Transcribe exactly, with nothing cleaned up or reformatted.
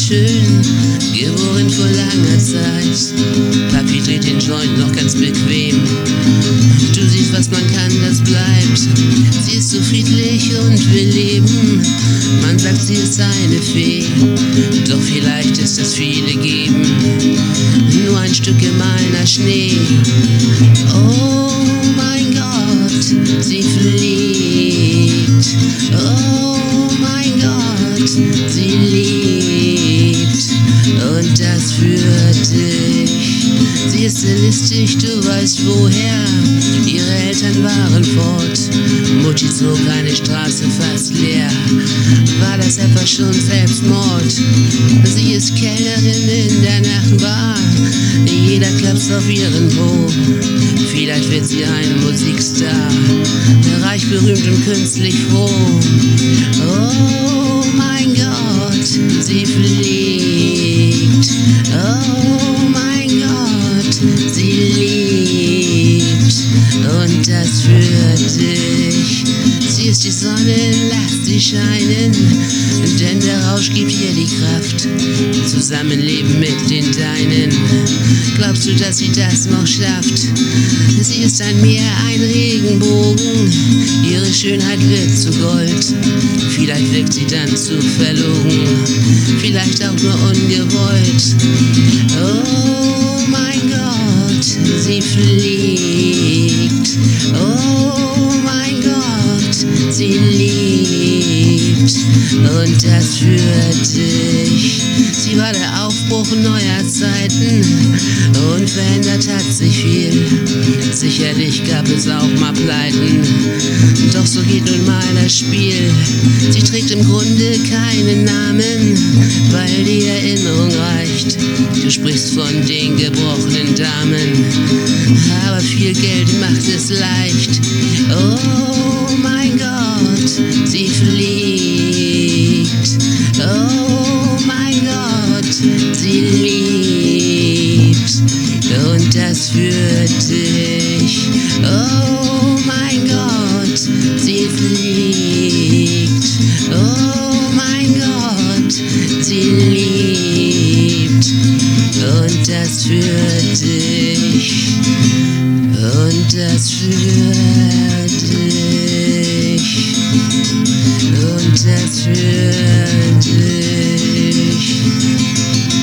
schön, geboren vor langer Zeit. Papi dreht den Joint noch ganz bequem. Du siehst, was man kann, das bleibt. Sie ist so friedlich und will leben. Man sagt, sie ist eine Fee. Doch vielleicht ist das viele geben. Nur ein Stück gemahlener Schnee. Oh mein Gott, sie fliegt. Oh mein Gott, sie liebt. Und das für dich. Sie ist sehr listig, du weißt woher. Ihre Eltern waren fort. Mutti zog eine Straße fast leer. War das etwa schon Selbstmord? Sie ist Kellnerin in der Nachtbar. Jeder klappt auf ihren Po. Vielleicht wird sie ein Musikstar. Reich, berühmt und künstlich froh. Oh mein Gott, sie fliegt. Oh mein Gott, sie liebt. Und das für dich. Sie ist die Sonne, lass sie scheinen, denn der Rausch gibt ihr die Kraft. Zusammenleben mit den Deinen. Glaubst du, dass sie das noch schafft? Sie ist ein Meer, ein Regenbogen. Ihre Schönheit wird zu Gold. Vielleicht wirkt sie dann zu verlogen. Vielleicht auch nur ungewollt. Oh mein Gott, sie fliegt. Oh mein Gott, sie liebt. Und das für dich. Sie war der Aufbruch neuer Zeiten und verändert hat sich viel. Sicherlich gab es auch mal Pleiten, doch so geht nun mal das Spiel. Sie trägt im Grunde keinen Namen, weil die Erinnerung reicht. Du sprichst von den gebrochenen Damen, aber viel Geld macht es leicht. Oh mein Gott, sie fliegt. Oh mein Gott, sie liebt. Und das für dich. Oh mein Gott, sie fliegt. Oh mein Gott, sie liebt. Und das für dich. Und das für dich. Und das für dich.